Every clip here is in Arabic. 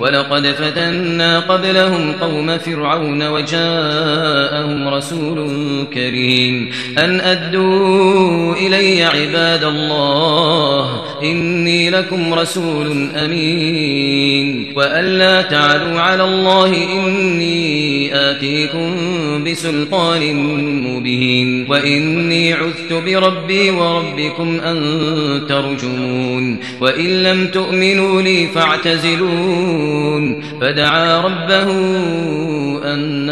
ولقد فتنا قبلهم قوم فرعون وجاءهم رسول كريم أن أدوا إلي عباد الله إني لكم رسول أمين وأن لا تعلوا على الله إني آتيكم بسلطان مبين وإني عذت بربي وربكم أن ترجمون وإن لم تؤمنوا لي فاعتزلون فدعا ربه أن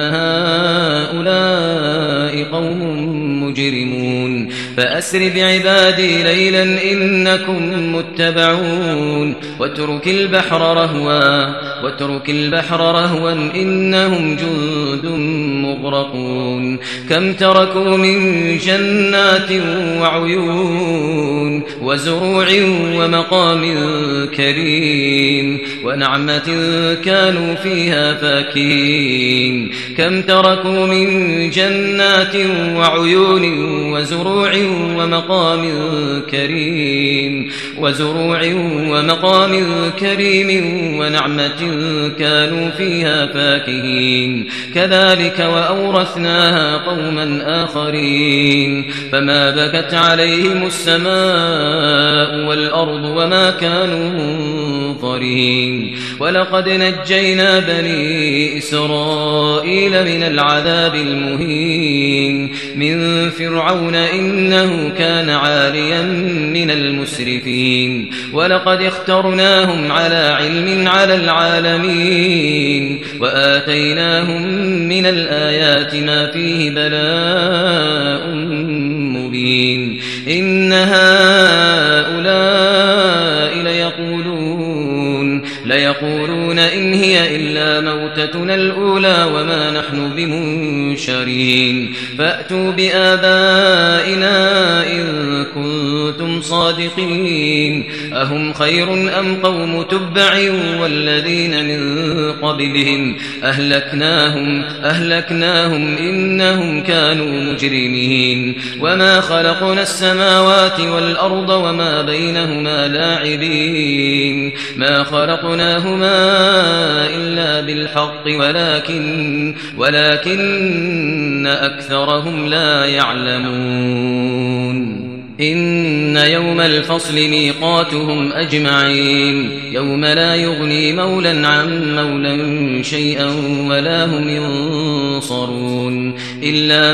هؤلاء قوم مجرمون فأسر بعبادي ليلا إنكم متبعون واترك البحر رهوا إنهم جند مغرقون كم تركوا من جنات وعيون وزروع ومقام كريم ونعمة كانوا فيها فاكهين كم تركوا من جنات وعيون وزروع ومقام كريم ونعمة كانوا فيها فاكهين كذلك وأورثناها قوما آخرين فما بكت عليهم السماء والأرض وما كانوا منظرين ولقد نجينا بني إسرائيل من العذاب المهين من فرعون إنه كان عاليا من المسرفين ولقد اخترناهم على علم على العالمين وآتيناهم من الآيات ما فيه بلاء مبين إن هؤلاء ليقولون إن هي إلا موتتنا الأولى وما نحن بمنشرين فأتوا بآبائنا إن كنتم صادقين أهم خير أم قوم تبع والذين من قبلهم أهلكناهم إنهم كانوا مجرمين وما خلقنا السماوات والأرض وما بينهما لاعبين ما خلقناهما إلا بالحق ولكن أكثرهم لا يعلمون إن يوم الفصل ميقاتهم أجمعين يوم لا يغني مولى عن مولى شيئا ولا هم ينصرون إلا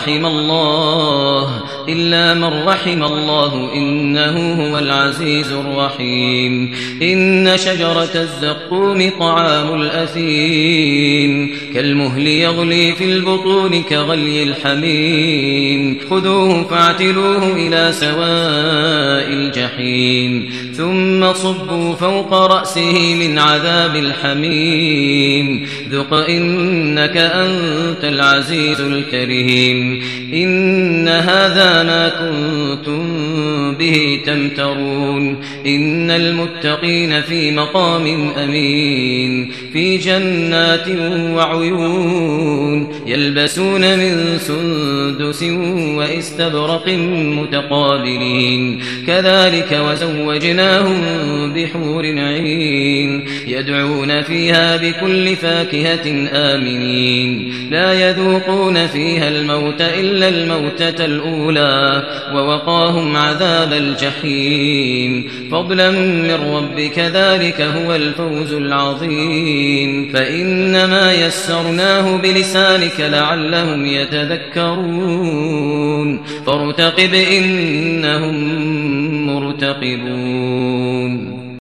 من رحم الله إنه هو العزيز الرحيم إن شجرة الزقوم طعام الأثيم كالمهل يغلي في البطون كغلي الحميم خذوه فاعتلوه إلى سواء الجحيم ثم صبوا فوق رأسه من عذاب الحميم ذق إنك أنت العزيز الكريم إن هذا ما كنتم به تمترون إن المتقين في مقام أمين في جنات وعيون يلبسون من سندس واستبرق متقابلين كذلك وزوجناهم بحور عين يدعون فيها بكل فاكهة آمنين لا يذوقون فيها الموت إلا الموتة الأولى ووقاهم عذاب الجحيم فضلا من ربك ذلك هو الفوز العظيم فإنما يسرناه بلسانك لعلهم يتذكرون فارتقب إنهم مرتقبون